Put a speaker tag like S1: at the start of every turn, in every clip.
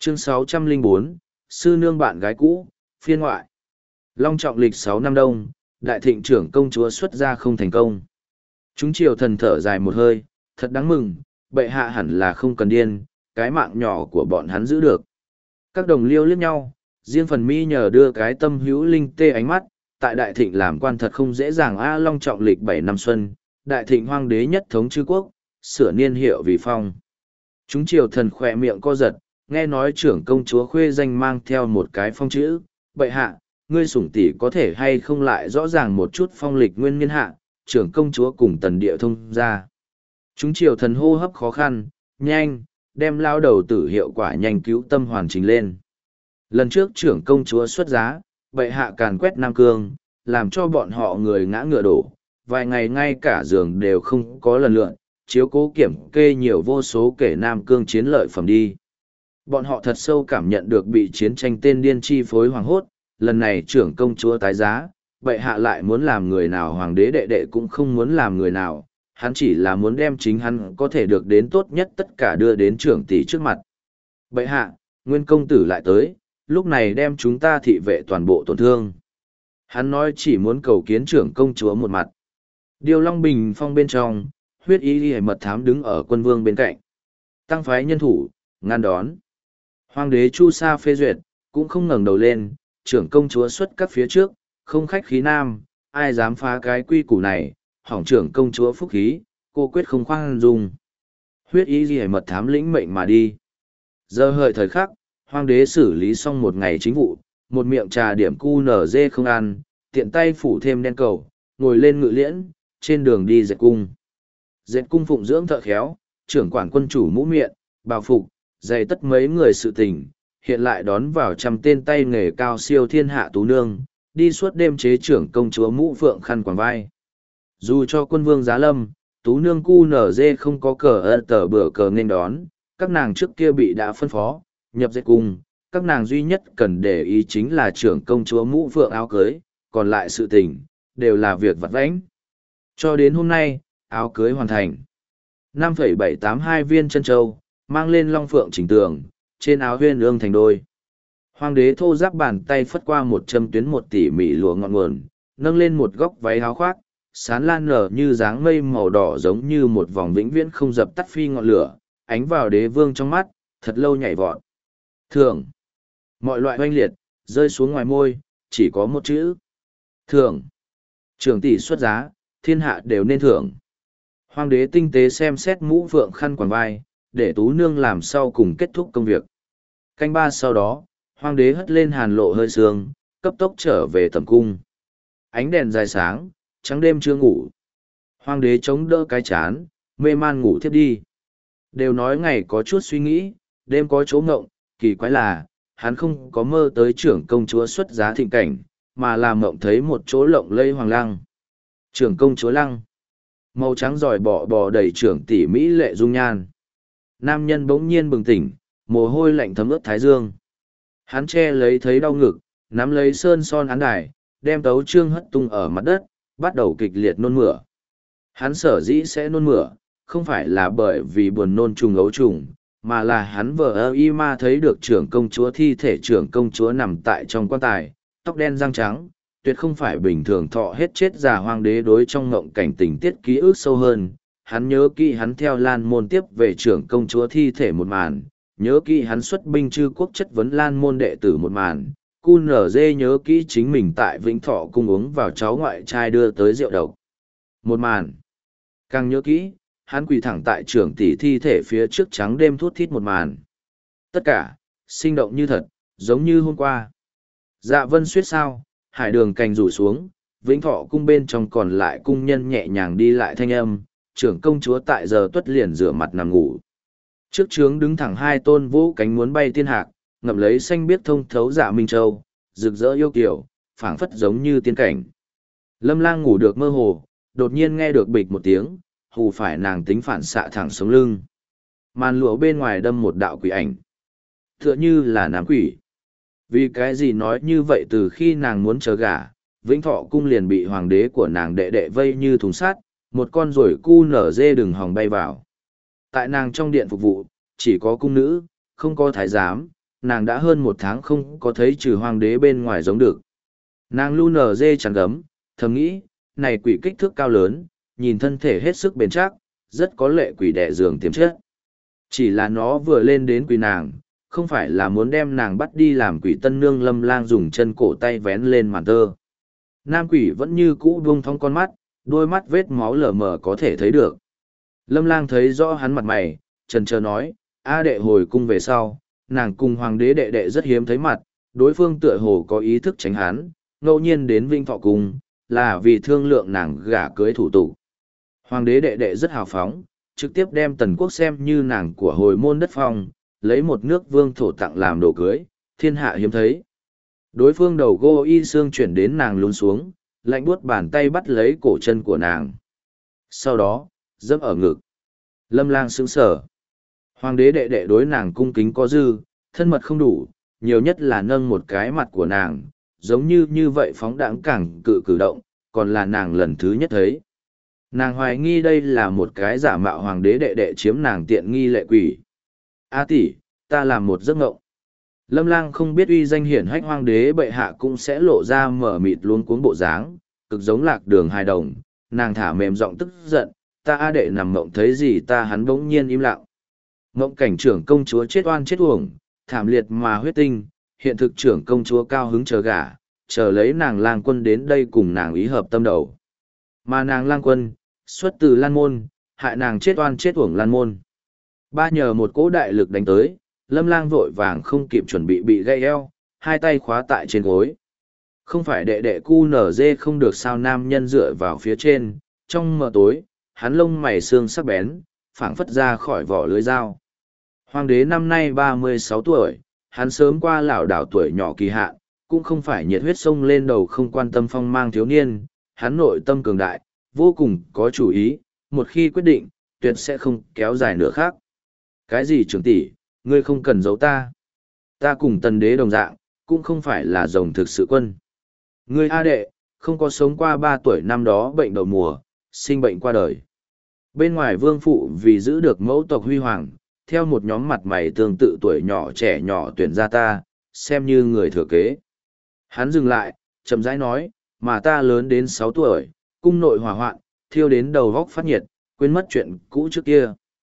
S1: Chương 604, Sư nương bạn gái cũ, phiên ngoại. Long trọng lịch 6 năm đông, đại thịnh trưởng công chúa xuất gia không thành công. Chúng triều thần thở dài một hơi, thật đáng mừng, bệ hạ hẳn là không cần điên, cái mạng nhỏ của bọn hắn giữ được. Các đồng liêu liếc nhau, riêng phần mi nhờ đưa cái tâm hữu linh tê ánh mắt, tại đại thịnh làm quan thật không dễ dàng. Long trọng lịch 7 năm xuân, đại thịnh hoang đế nhất thống chư quốc, sửa niên hiệu vì phong. Chúng triều thần khỏe miệng co giật, nghe nói trưởng công chúa khuê danh mang theo một cái phong chữ, bệ hạ, ngươi sủng tỷ có thể hay không lại rõ ràng một chút phong lịch nguyên niên hạ, trưởng công chúa cùng tần địa thông ra. Chúng triều thần hô hấp khó khăn, nhanh, đem lao đầu tử hiệu quả nhanh cứu tâm hoàn chỉnh lên. Lần trước trưởng công chúa xuất giá, bệ hạ càn quét Nam Cương, làm cho bọn họ người ngã ngựa đổ, vài ngày ngay cả giường đều không có lần lượn, chiếu cố kiểm kê nhiều vô số kể Nam Cương chiến lợi phẩm đi. Bọn họ thật sâu cảm nhận được bị chiến tranh tên điên chi phối hoàng hốt, lần này trưởng công chúa tái giá, bệ hạ lại muốn làm người nào hoàng đế đệ đệ cũng không muốn làm người nào, hắn chỉ là muốn đem chính hắn có thể được đến tốt nhất tất cả đưa đến trưởng tỷ trước mặt. Bệ hạ, nguyên công tử lại tới, lúc này đem chúng ta thị vệ toàn bộ tổn thương. Hắn nói chỉ muốn cầu kiến trưởng công chúa một mặt. Điều Long Bình Phong bên trong, huyết y ghi mật thám đứng ở quân vương bên cạnh. Tăng phái nhân thủ, ngăn đón. Hoàng đế Chu Sa phê duyệt, cũng không ngẩng đầu lên, trưởng công chúa xuất các phía trước, không khách khí nam, ai dám phá cái quy củ này, hỏng trưởng công chúa phúc khí, cô quyết không khoan dung. Huyết y ghi mật thám lĩnh mệnh mà đi. Giờ hợi thời khắc, hoàng đế xử lý xong một ngày chính vụ, một miệng trà điểm QNZ không ăn, tiện tay phủ thêm đen cầu, ngồi lên ngự liễn, trên đường đi dệt cung. Dệt cung phụng dưỡng thợ khéo, trưởng quản quân chủ mũ miệng, bào phục, dày tất mấy người sự tình, hiện lại đón vào 100 tên tay nghề cao siêu thiên hạ tú nương, đi suốt đêm chế trưởng công chúa mũ phượng khăn quàng vai. Dù cho quân vương giá lâm, tú nương QNZ không có cờ tờ bữa cờ nên đón, các nàng trước kia bị đã phân phó, nhập dệt cung, các nàng duy nhất cần để ý chính là trưởng công chúa mũ phượng áo cưới, còn lại sự tình, đều là việc vặt vãnh. Cho đến hôm nay, áo cưới hoàn thành. 5,782 viên chân châu, mang lên long phượng chỉnh tường, trên áo huyên ương thành đôi. Hoàng đế thô giáp bàn tay phất qua một châm tuyến một tỉ mỉ lụa ngọn nguồn, nâng lên một góc váy áo khoác, sán lan nở như dáng mây màu đỏ giống như một vòng vĩnh viễn không dập tắt phi ngọn lửa, ánh vào đế vương trong mắt, thật lâu nhảy vọt. Thưởng. Mọi loại oanh liệt, rơi xuống ngoài môi, chỉ có một chữ. Thưởng. Trưởng tỷ xuất giá, thiên hạ đều nên thưởng. Hoàng đế tinh tế xem xét mũ phượng khăn quàng vai, để tú nương làm sau cùng kết thúc công việc. Canh ba sau đó, hoàng đế hất lên hàn lộ hơi sương, cấp tốc trở về tầm cung. Ánh đèn dài sáng, trắng đêm chưa ngủ. Hoàng đế chống đỡ cái chán, mê man ngủ thiếp đi. Đều nói ngày có chút suy nghĩ, đêm có chỗ ngộng, kỳ quái là, hắn không có mơ tới trưởng công chúa xuất giá thịnh cảnh, mà là mộng thấy một chỗ lộng lây hoàng lăng. Trưởng công chúa lăng. Màu trắng giỏi bò đầy trưởng tỷ mỹ lệ dung nhan. Nam nhân bỗng nhiên bừng tỉnh, mồ hôi lạnh thấm ướt thái dương. Hắn che lấy thấy đau ngực, nắm lấy sơn son án đài, đem tấu trương hất tung ở mặt đất, bắt đầu kịch liệt nôn mửa. Hắn sở dĩ sẽ nôn mửa, không phải là bởi vì buồn nôn trùng ấu trùng, mà là hắn vờ y ma thấy được trưởng công chúa thi thể trưởng công chúa nằm tại trong quan tài, tóc đen răng trắng, tuyệt không phải bình thường thọ hết chết già hoàng đế đối trong ngộng cảnh tình tiết ký ức sâu hơn. Hắn nhớ kỹ hắn theo Lan Môn tiếp về trưởng công chúa thi thể một màn, nhớ kỹ hắn xuất binh chư quốc chất vấn Lan Môn đệ tử một màn, QNZ nhớ kỹ chính mình tại Vĩnh Thọ cung uống vào cháu ngoại trai đưa tới rượu độc. Một màn. Càng nhớ kỹ, hắn quỳ thẳng tại trưởng tỷ thi thể phía trước trắng đêm thút thít một màn. Tất cả, sinh động như thật, giống như hôm qua. Dạ vân suyết sao, hải đường cành rủ xuống, Vĩnh Thọ cung bên trong còn lại cung nhân nhẹ nhàng đi lại thanh âm, trưởng công chúa tại giờ tuất liền rửa mặt nằm ngủ. Trước trướng đứng thẳng hai tôn vũ cánh muốn bay tiên hạc, ngậm lấy xanh biếc thông thấu dạ minh châu, rực rỡ yêu kiều, phảng phất giống như tiên cảnh. Lâm Lang ngủ được mơ hồ, đột nhiên nghe được bịch một tiếng, hù phải nàng tính phản xạ thẳng sống lưng. Màn lụa bên ngoài đâm một đạo quỷ ảnh. Tựa như là nam quỷ. Vì cái gì nói như vậy, từ khi nàng muốn chờ gả, Vĩnh Thọ cung liền bị hoàng đế của nàng đệ đệ vây như thùng sắt, một con rồi cu nở dê đừng hòng bay vào. Tại nàng trong điện phục vụ, chỉ có cung nữ, không có thái giám, nàng đã hơn 1 tháng không có thấy trừ hoàng đế bên ngoài giống được. Nàng lu nở dê chắn gấm, thầm nghĩ, này quỷ kích thước cao lớn, nhìn thân thể hết sức bền chắc, rất có lệ quỷ đẻ giường tiềm chất. Chỉ là nó vừa lên đến quỷ nàng, không phải là muốn đem nàng bắt đi làm quỷ tân nương. Lâm Lang dùng chân cổ tay vén lên màn tơ. Nam quỷ vẫn như cũ buông thong con mắt, đôi mắt vết máu lờ mờ có thể thấy được. Lâm Lang thấy rõ hắn mặt mày, chần chờ nói, A đệ hồi cung về sau, nàng cùng hoàng đế đệ đệ rất hiếm thấy mặt, đối phương tựa hồ có ý thức tránh hắn, ngẫu nhiên đến Vinh Thọ cung, là vì thương lượng nàng gả cưới thủ tục. Hoàng đế đệ đệ rất hào phóng, trực tiếp đem Tần Quốc xem như nàng của hồi môn đất phong, lấy một nước vương thổ tặng làm đồ cưới, thiên hạ hiếm thấy. Đối phương đầu gô y xương chuyển đến nàng lún xuống, lạnh buốt bàn tay bắt lấy cổ chân của nàng. Sau đó, dẫm ở ngực. Lâm Lang sững sờ. Hoàng đế đệ đệ đối nàng cung kính có dư, thân mật không đủ, nhiều nhất là nâng một cái mặt của nàng, giống như vậy phóng đãng càng cử động, còn là nàng lần thứ nhất thấy. Nàng hoài nghi đây là một cái giả mạo hoàng đế đệ đệ chiếm nàng tiện nghi lệ quỷ. A tỷ, ta làm một giấc ngộng. Lâm Lang không biết uy danh hiển hách hoàng đế bệ hạ cũng sẽ lộ ra mở mịt luống cuống bộ dáng, cực giống Lạc Đường hài đồng. Nàng thả mềm giọng tức giận, ta A đệ nằm mộng thấy gì ta. Hắn bỗng nhiên im lặng. Mộng cảnh trưởng công chúa chết oan chết uổng, thảm liệt mà huyết tinh, hiện thực trưởng công chúa cao hứng chờ gả, chờ lấy nàng Lang Quân đến đây cùng nàng ý hợp tâm đầu. Mà nàng Lang Quân, xuất từ Lan Môn, hại nàng chết oan chết uổng Lan Môn. Ba nhờ một cỗ đại lực đánh tới, Lâm Lang vội vàng không kịp chuẩn bị gãy eo, hai tay khóa tại trên gối. Không phải đệ đệ cu nở dê không được sao. Nam nhân dựa vào phía trên, trong mờ tối, hắn lông mày xương sắc bén, phảng phất ra khỏi vỏ lưới dao. Hoàng đế năm nay 36 tuổi, hắn sớm qua lảo đảo tuổi nhỏ kỳ hạn, cũng không phải nhiệt huyết sông lên đầu không quan tâm phong mang thiếu niên, hắn nội tâm cường đại, vô cùng có chủ ý, một khi quyết định, tuyệt sẽ không kéo dài nữa khác. Cái gì trưởng tỷ, ngươi không cần giấu ta. Ta cùng tần đế đồng dạng, cũng không phải là rồng thực sự quân. Ngươi A đệ, không có sống qua 3 tuổi năm đó bệnh đầu mùa, sinh bệnh qua đời. Bên ngoài vương phụ vì giữ được mẫu tộc huy hoàng, theo một nhóm mặt mày tương tự tuổi nhỏ trẻ nhỏ tuyển ra ta, xem như người thừa kế. Hắn dừng lại, chậm rãi nói, mà ta lớn đến 6 tuổi, cung nội hỏa hoạn, thiêu đến đầu góc phát nhiệt, quên mất chuyện cũ trước kia.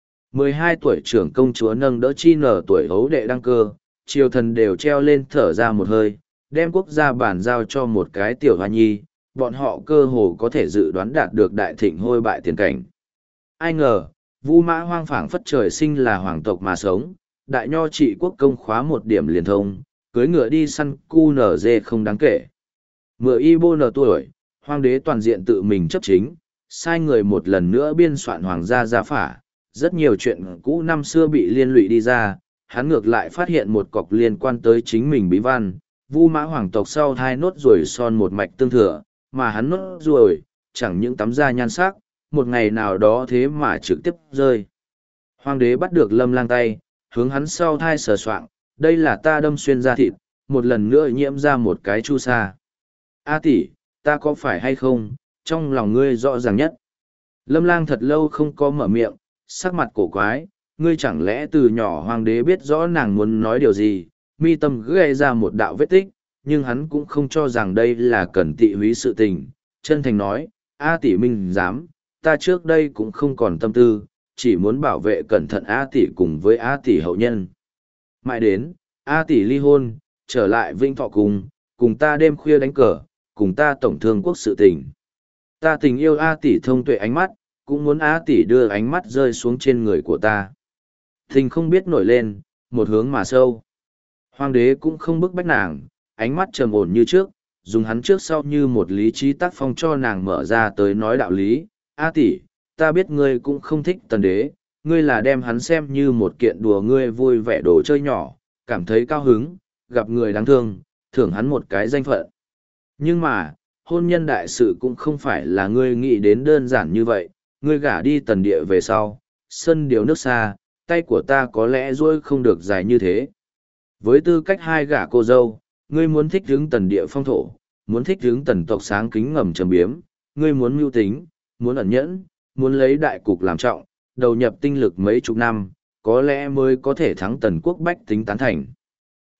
S1: 12 tuổi trưởng công chúa nâng đỡ chi nở tuổi hấu đệ đăng cơ, triều thần đều treo lên thở ra một hơi, đem quốc gia bản giao cho một cái tiểu hoa nhi, bọn họ cơ hồ có thể dự đoán đạt được đại thịnh hôi bại tiền cảnh. Ai ngờ, Vu Mã Hoang phảng phất trời sinh là hoàng tộc mà sống, đại nho trị quốc công khóa một điểm liền thông, cưới ngựa đi săn cu nở dê không đáng kể. Mười y bô nở tuổi, hoàng đế toàn diện tự mình chấp chính, sai người một lần nữa biên soạn hoàng gia gia phả, rất nhiều chuyện cũ năm xưa bị liên lụy đi ra, hắn ngược lại phát hiện một cọc liên quan tới chính mình bí văn, Vu Mã hoàng tộc sau thai nốt ruồi son một mạch tương thừa, mà hắn nốt ruồi, chẳng những tắm da nhan sắc, một ngày nào đó thế mà trực tiếp rơi. Hoàng đế bắt được Lâm Lang tay, hướng hắn sau thai sờ soạng, đây là ta đâm xuyên da thịt, một lần nữa nhiễm ra một cái chu sa. A tỷ, ta có phải hay không, trong lòng ngươi rõ ràng nhất. Lâm Lang thật lâu không có mở miệng, sắc mặt cổ quái, ngươi chẳng lẽ từ nhỏ hoàng đế biết rõ nàng muốn nói điều gì, mi tâm gây ra một đạo vết tích, nhưng hắn cũng không cho rằng đây là cần tị húy sự tình, chân thành nói, A tỷ minh dám, ta trước đây cũng không còn tâm tư, chỉ muốn bảo vệ cẩn thận A tỷ cùng với A tỷ hậu nhân. Mãi đến, A tỷ ly hôn, trở lại Vinh Thọ cùng ta đêm khuya đánh cờ, cùng ta tổng thương quốc sự tình. Ta tình yêu A tỷ thông tuệ ánh mắt, cũng muốn A tỷ đưa ánh mắt rơi xuống trên người của ta. Tình không biết nổi lên, một hướng mà sâu. Hoàng đế cũng không bức bách nàng, ánh mắt trầm ổn như trước, dùng hắn trước sau như một lý trí tác phong cho nàng mở ra tới nói đạo lý. A tỷ, ta biết ngươi cũng không thích tần đế, ngươi là đem hắn xem như một kiện đùa ngươi vui vẻ đồ chơi nhỏ, cảm thấy cao hứng, gặp người đáng thương, thưởng hắn một cái danh phận. Nhưng mà, hôn nhân đại sự cũng không phải là ngươi nghĩ đến đơn giản như vậy, ngươi gả đi tần địa về sau, sân điều nước xa, tay của ta có lẽ duỗi không được dài như thế. Với tư cách hai gả cô dâu, ngươi muốn thích hướng tần địa phong thổ, muốn thích hướng tần tộc sáng kính ngầm trầm biếm, ngươi muốn mưu tính, muốn ẩn nhẫn, muốn lấy đại cục làm trọng, đầu nhập tinh lực mấy chục năm, có lẽ mới có thể thắng tần quốc bách tính tán thành.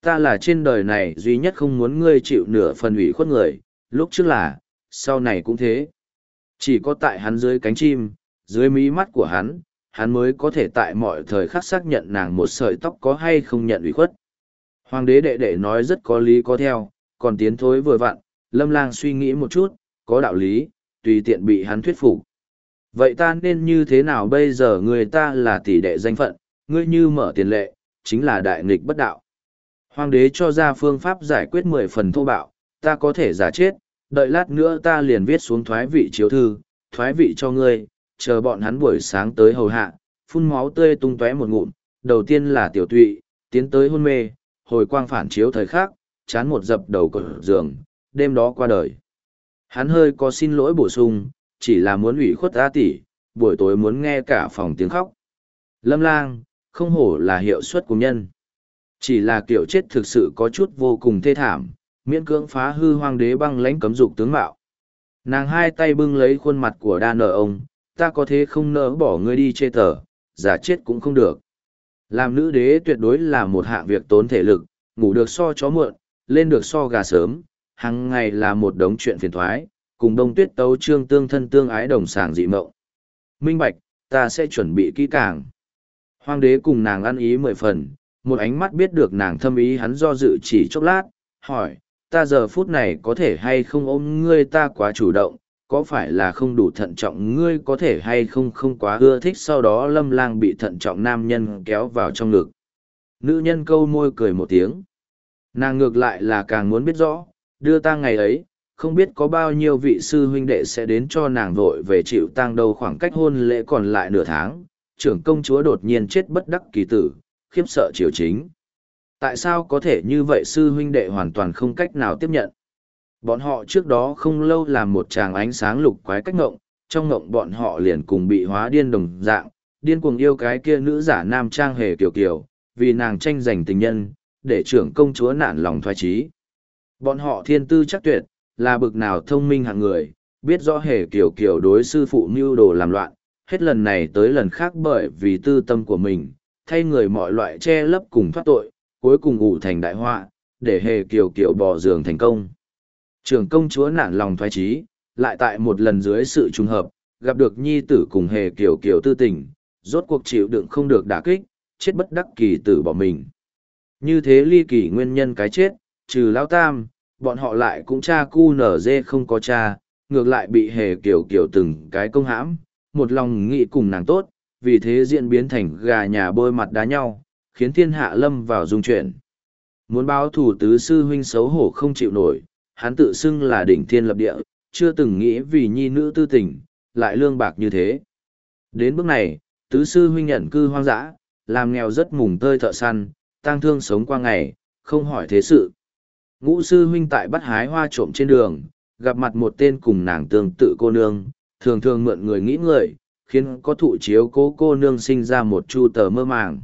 S1: Ta là trên đời này duy nhất không muốn ngươi chịu nửa phần ủy khuất người, lúc trước là, sau này cũng thế. Chỉ có tại hắn dưới cánh chim, dưới mí mắt của hắn mới có thể tại mọi thời khắc xác nhận nàng một sợi tóc có hay không nhận ủy khuất. Hoàng đế đệ đệ nói rất có lý có theo, còn tiến thối vừa vặn, Lâm Lang suy nghĩ một chút, có đạo lý, tùy tiện bị hắn thuyết phục. Vậy ta nên như thế nào bây giờ, người ta là tỷ đệ danh phận, ngươi như mở tiền lệ, chính là đại nghịch bất đạo. Hoàng đế cho ra phương pháp giải quyết 10 phần thô bạo, ta có thể giả chết, đợi lát nữa ta liền viết xuống thoái vị chiếu thư, thoái vị cho ngươi, chờ bọn hắn buổi sáng tới hầu hạ, phun máu tươi tung tóe một ngụm, đầu tiên là tiểu tụy, tiến tới hôn mê, hồi quang phản chiếu thời khắc, chán một dập đầu cột giường, đêm đó qua đời. Hắn hơi có xin lỗi bổ sung, chỉ là muốn ủy khuất A tỷ, buổi tối muốn nghe cả phòng tiếng khóc. Lâm Lang, không hổ là hiệu suất của nhân. Chỉ là kiểu chết thực sự có chút vô cùng thê thảm, miễn cưỡng phá hư hoàng đế băng lãnh cấm dục tướng mạo. Nàng hai tay bưng lấy khuôn mặt của đa nợ ông, ta có thế không nỡ bỏ ngươi đi chê tờ, giả chết cũng không được. Làm nữ đế tuyệt đối là một hạng việc tốn thể lực, ngủ được so chó muộn, lên được so gà sớm, hàng ngày là một đống chuyện phiền thoái, cùng đông tuyết tấu trương tương thân tương ái đồng sàng dị mộng. Minh bạch, ta sẽ chuẩn bị kỹ càng. Hoàng đế cùng nàng ăn ý 10 phần, một ánh mắt biết được nàng thâm ý hắn do dự chỉ chốc lát, hỏi, ta giờ phút này có thể hay không ôm ngươi, ta quá chủ động, có phải là không đủ thận trọng, ngươi có thể hay không không quá ưa thích. Sau đó Lâm Lang bị thận trọng nam nhân kéo vào trong ngực. Nữ nhân câu môi cười một tiếng. Nàng ngược lại là càng muốn biết rõ, đưa tang ngày ấy, không biết có bao nhiêu vị sư huynh đệ sẽ đến cho nàng vội về chịu tang đâu. Khoảng cách hôn lễ còn lại nửa tháng, trưởng công chúa đột nhiên chết bất đắc kỳ tử, khiếp sợ triều chính. Tại sao có thể như vậy, sư huynh đệ hoàn toàn không cách nào tiếp nhận. Bọn họ trước đó không lâu làm một tràng ánh sáng lục quái cách ngộng, trong ngộng bọn họ liền cùng bị hóa điên đồng dạng, điên cuồng yêu cái kia nữ giả nam trang Hề Kiều Kiều, vì nàng tranh giành tình nhân, để trưởng công chúa nản lòng thoái trí. Bọn họ thiên tư chắc tuyệt, là bực nào thông minh hạng người, biết rõ Hề Kiều Kiều đối sư phụ mưu đồ làm loạn, hết lần này tới lần khác bởi vì tư tâm của mình, thay người mọi loại che lấp cùng thoát tội, cuối cùng ủ thành đại họa, để Hề Kiều Kiều bỏ giường thành công. Trưởng công chúa nản lòng thoái trí, lại tại một lần dưới sự trùng hợp, gặp được nhi tử cùng Hề Kiều Kiều tư tình, rốt cuộc chịu đựng không được đả kích, chết bất đắc kỳ tử bỏ mình. Như thế ly kỳ nguyên nhân cái chết, trừ Lão Tam, bọn họ lại cũng cha cu nở dê không có cha, ngược lại bị Hề Kiều Kiều từng cái công hãm, một lòng nghĩ cùng nàng tốt, vì thế diễn biến thành gà nhà bôi mặt đá nhau, khiến thiên hạ lâm vào dung chuyển. Muốn báo thù tứ sư huynh xấu hổ không chịu nổi, hắn tự xưng là đỉnh thiên lập địa, chưa từng nghĩ vì nhi nữ tư tình, lại lương bạc như thế. Đến bước này, tứ sư huynh nhận cư hoang dã, làm nghèo rất mùng tơi thợ săn, tang thương sống qua ngày, không hỏi thế sự. Ngũ sư huynh tại bắt hái hoa trộm trên đường, gặp mặt một tên cùng nàng tương tự cô nương, thường thường mượn người nghĩ người, khiến có thụ chiếu cố cô nương sinh ra một chu tờ mơ màng.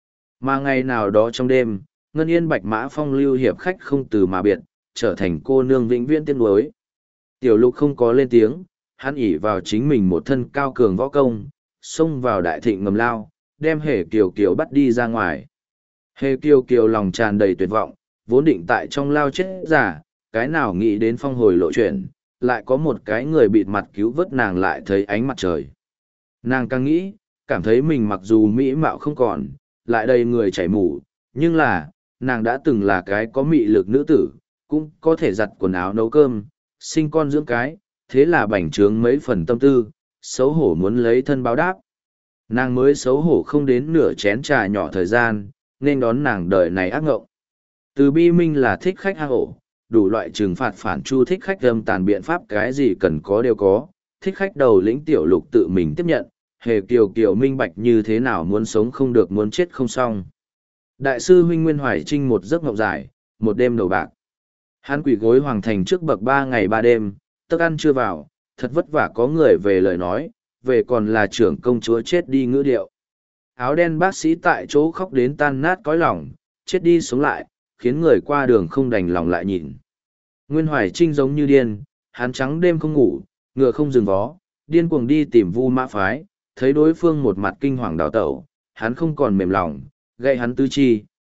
S1: Mà ngày nào đó trong đêm, Ngân Yên Bạch Mã Phong lưu hiệp khách không từ mà biệt, trở thành cô nương vĩnh viễn tiếc nuối. Tiểu Lục không có lên tiếng, hắn ỷ vào chính mình một thân cao cường võ công, xông vào đại thịnh ngầm lao, đem Hề Kiều Kiều bắt đi ra ngoài. Hề Kiều Kiều lòng tràn đầy tuyệt vọng, vốn định tại trong lao chết giả, cái nào nghĩ đến phong hồi lộ chuyển, lại có một cái người bịt mặt cứu vớt nàng, lại thấy ánh mặt trời. Nàng càng nghĩ, cảm thấy mình mặc dù mỹ mạo không còn, lại đầy người chảy mủ, nhưng là, nàng đã từng là cái có mị lực nữ tử, cũng có thể giặt quần áo nấu cơm, sinh con dưỡng cái, thế là bảnh trướng mấy phần tâm tư, xấu hổ muốn lấy thân báo đáp. Nàng mới xấu hổ không đến nửa chén trà nhỏ thời gian, nên đón nàng đời này ác ngộng. Từ bi minh là thích khách hang ổ, đủ loại trừng phạt phản chu thích khách âm tàn biện pháp, cái gì cần có đều có, thích khách đầu lĩnh Tiểu Lục tự mình tiếp nhận, Hề Kiều Kiều minh bạch như thế nào muốn sống không được, muốn chết không xong. Đại sư huynh Nguyên Hoài Trinh một giấc ngộng dài, một đêm đầu bạc. Hắn quỳ gối hoàng thành trước bậc 3 ngày 3 đêm, tức ăn chưa vào, thật vất vả có người về lời nói, về còn là trưởng công chúa chết đi ngữ điệu. Áo đen bác sĩ tại chỗ khóc đến tan nát cõi lòng, chết đi sống lại, khiến người qua đường không đành lòng lại nhìn. Nguyên Hoài Trinh giống như điên, hắn trắng đêm không ngủ, ngựa không dừng vó, điên cuồng đi tìm Vu Mã Phái, thấy đối phương một mặt kinh hoàng đào tẩu, hắn không còn mềm lòng, gậy hắn tứ chi,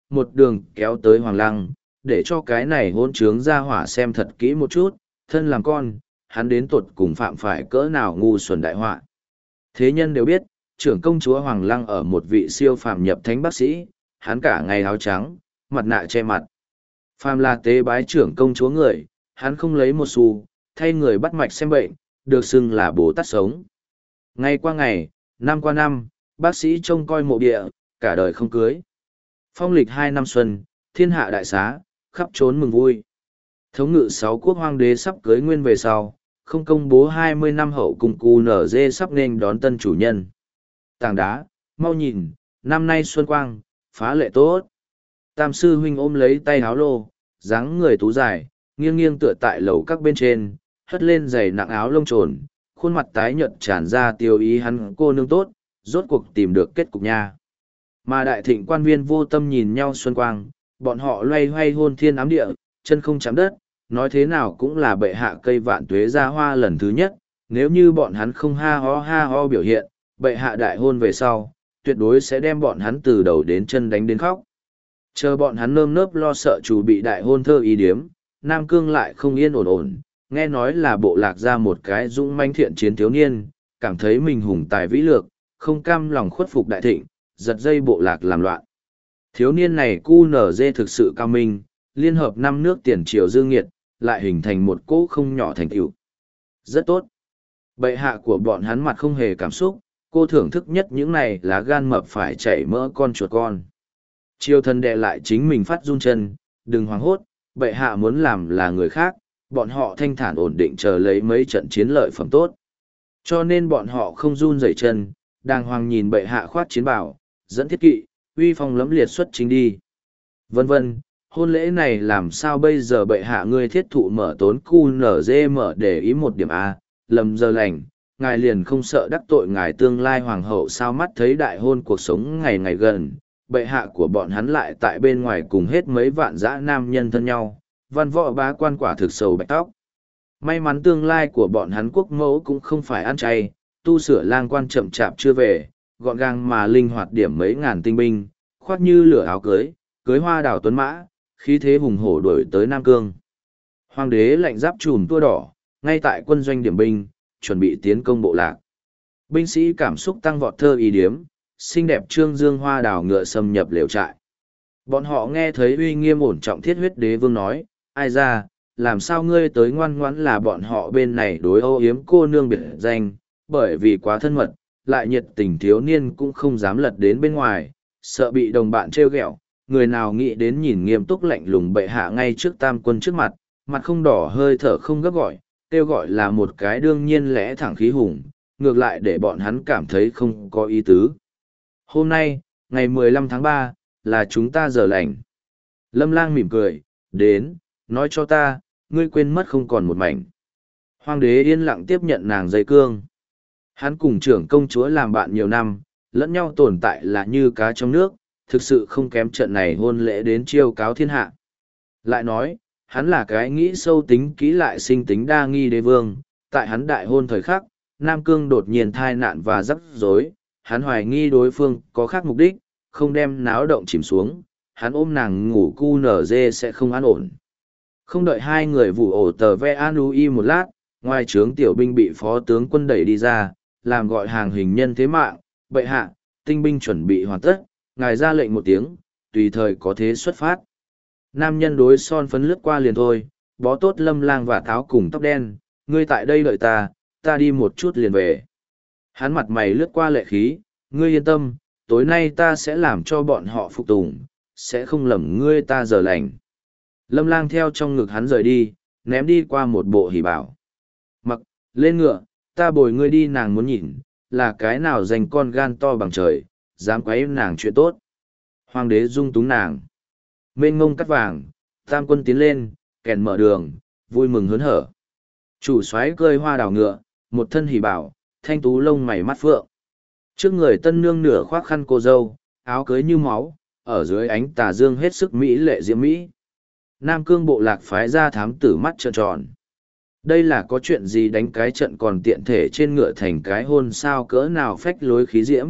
S1: một đường kéo tới Hoàng Lăng, để cho cái này hôn trướng ra hỏa xem thật kỹ một chút, thân làm con, hắn đến tuột cùng phạm phải cỡ nào ngu xuẩn đại họa. Thế nhân đều biết, trưởng công chúa Hoàng Lăng ở một vị siêu phàm nhập thánh bác sĩ, hắn cả ngày áo trắng, mặt nạ che mặt. Phàm là tế bái trưởng công chúa người, hắn không lấy một xu, thay người bắt mạch xem bệnh, được xưng là Bồ Tát sống. Ngày qua ngày, năm qua năm, bác sĩ trông coi mộ địa, cả đời không cưới. Phong lịch 2 năm xuân, thiên hạ đại xá, khắp trốn mừng vui. Thống ngự 6 quốc hoàng đế sắp cưới nguyên về sau, không công bố 20 năm hậu cùng cu nở dê sắp nên đón tân chủ nhân. Tảng đá, mau nhìn, năm nay xuân quang, phá lệ tốt. Tam sư huynh ôm lấy tay áo lô, dáng người tú dài, nghiêng nghiêng tựa tại lầu các bên trên, hất lên giày nặng áo lông trồn, khuôn mặt tái nhợt tràn ra tiêu ý hắn cô nương tốt, rốt cuộc tìm được kết cục nha. Mà đại thịnh quan viên vô tâm nhìn nhau xuân quang, bọn họ loay hoay hôn thiên ám địa, chân không chạm đất, nói thế nào cũng là bệ hạ cây vạn tuế ra hoa lần thứ nhất, nếu như bọn hắn không ha ho biểu hiện, bệ hạ đại hôn về sau, tuyệt đối sẽ đem bọn hắn từ đầu đến chân đánh đến khóc. Chờ bọn hắn nơm nớp lo sợ chủ bị đại hôn thơ ý điếm, Nam Cương lại không yên ổn, nghe nói là bộ lạc ra một cái dũng manh thiện chiến thiếu niên, cảm thấy mình hùng tài vĩ lược, không cam lòng khuất phục đại thịnh, giật dây bộ lạc làm loạn. Thiếu niên này cu nở dê thực sự cao minh, liên hợp 5 nước tiền triều dương nghiệt, lại hình thành một cỗ không nhỏ thành tựu. Rất tốt. Bệ hạ của bọn hắn mặt không hề cảm xúc, cô thưởng thức nhất những này lá gan mập phải chảy mỡ con chuột con. Triều thần đệ lại chính mình phát run chân, đừng hoảng hốt, bệ hạ muốn làm là người khác, bọn họ thanh thản ổn định chờ lấy mấy trận chiến lợi phẩm tốt. Cho nên bọn họ không run rẩy chân, đàng hoàng nhìn bệ hạ khoát chiến bảo, dẫn thiết kỵ, uy phong lẫm liệt xuất chính đi. Vân vân, hôn lễ này làm sao bây giờ bệ hạ ngươi thiết thụ mở tốn cu nở dê mở để ý một điểm A, lầm giờ lành, ngài liền không sợ đắc tội ngài tương lai hoàng hậu sao mắt thấy đại hôn cuộc sống ngày ngày gần, bệ hạ của bọn hắn lại tại bên ngoài cùng hết mấy vạn dã nam nhân thân nhau, văn võ bá quan quả thực sầu bạch tóc. May mắn tương lai của bọn hắn quốc mẫu cũng không phải ăn chay, tu sửa lang quan chậm chạp chưa về, gọn gàng mà linh hoạt điểm mấy ngàn tinh binh, khoác như lửa áo cưới, cưới hoa đào tuấn mã, khí thế hùng hổ đuổi tới Nam Cương. Hoàng đế lạnh giáp trùm tua đỏ, ngay tại quân doanh điểm binh, chuẩn bị tiến công bộ lạc. Binh sĩ cảm xúc tăng vọt thơ ý điếm, xinh đẹp trương dương hoa đào ngựa xâm nhập lều trại. Bọn họ nghe thấy uy nghiêm ổn trọng thiết huyết đế vương nói, ai ra, làm sao ngươi tới ngoan ngoãn là bọn họ bên này đối âu yếm cô nương biệt danh, bởi vì quá thân mật, lại nhiệt tình thiếu niên cũng không dám lật đến bên ngoài, sợ bị đồng bạn trêu ghẹo. Người nào nghĩ đến nhìn nghiêm túc lạnh lùng bệ hạ ngay trước tam quân trước mặt, mặt không đỏ hơi thở không gấp gọi, kêu gọi là một cái đương nhiên lẽ thẳng khí hùng, ngược lại để bọn hắn cảm thấy không có ý tứ. Hôm nay, ngày 15 tháng 3, là chúng ta giờ lành. Lâm Lang mỉm cười, đến, nói cho ta, ngươi quên mất không còn một mảnh. Hoàng đế yên lặng tiếp nhận nàng dây cương. Hắn cùng trưởng công chúa làm bạn nhiều năm, lẫn nhau tồn tại là như cá trong nước, thực sự không kém trận này hôn lễ đến chiêu cáo thiên hạ. Lại nói, hắn là cái nghĩ sâu tính kỹ lại sinh tính đa nghi đế vương, tại hắn đại hôn thời khắc, Nam Cương đột nhiên thai nạn và rắc rối, hắn hoài nghi đối phương có khác mục đích, không đem náo động chìm xuống, hắn ôm nàng ngủ cu nở dê sẽ không an ổn. Không đợi hai người vụ ổ tờ ve an ui một lát, ngoài trướng tiểu binh bị phó tướng quân đẩy đi ra, làm gọi hàng hình nhân thế mạng, bệ hạ, tinh binh chuẩn bị hoàn tất, ngài ra lệnh một tiếng, tùy thời có thế xuất phát. Nam nhân đối son phấn lướt qua liền thôi, bó tốt Lâm Lang và tháo cùng tóc đen, ngươi tại đây đợi ta, ta đi một chút liền về. Hắn mặt mày lướt qua lệ khí, ngươi yên tâm, tối nay ta sẽ làm cho bọn họ phục tùng, sẽ không lầm ngươi ta giờ lành. Lâm Lang theo trong ngực hắn rời đi, ném đi qua một bộ hỉ bảo. Mặc, lên ngựa, ta bồi ngươi đi nàng muốn nhìn, là cái nào dành con gan to bằng trời, dám quấy nàng chuyện tốt. Hoàng đế dung túng nàng. Mênh ngông cắt vàng, tam quân tiến lên, kèn mở đường, vui mừng hớn hở. Chủ soái cơi hoa đào ngựa, một thân hỉ bảo, thanh tú lông mày mắt phượng. Trước người tân nương nửa khoác khăn cô dâu, áo cưới như máu, ở dưới ánh tà dương hết sức mỹ lệ diễm mỹ. Nam Cương bộ lạc phái ra thám tử mắt trợn tròn. Đây là có chuyện gì đánh cái trận còn tiện thể trên ngựa thành cái hôn sao cỡ nào phách lối khí diễm,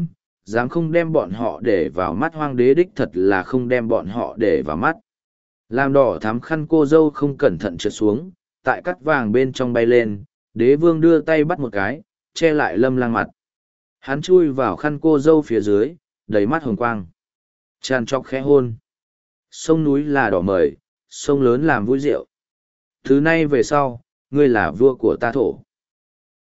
S1: dám không đem bọn họ để vào mắt, hoàng đế đích thật là không đem bọn họ để vào mắt. Làm đỏ thắm khăn cô dâu không cẩn thận trượt xuống, tại cắt vàng bên trong bay lên, đế vương đưa tay bắt một cái, che lại Lâm Lang mặt. Hắn chui vào khăn cô dâu phía dưới, đầy mắt hồng quang. Tràn trọc khẽ hôn. Sông núi là đỏ mời, sông lớn làm vui rượu. Thứ nay về sau, ngươi là vua của ta thổ.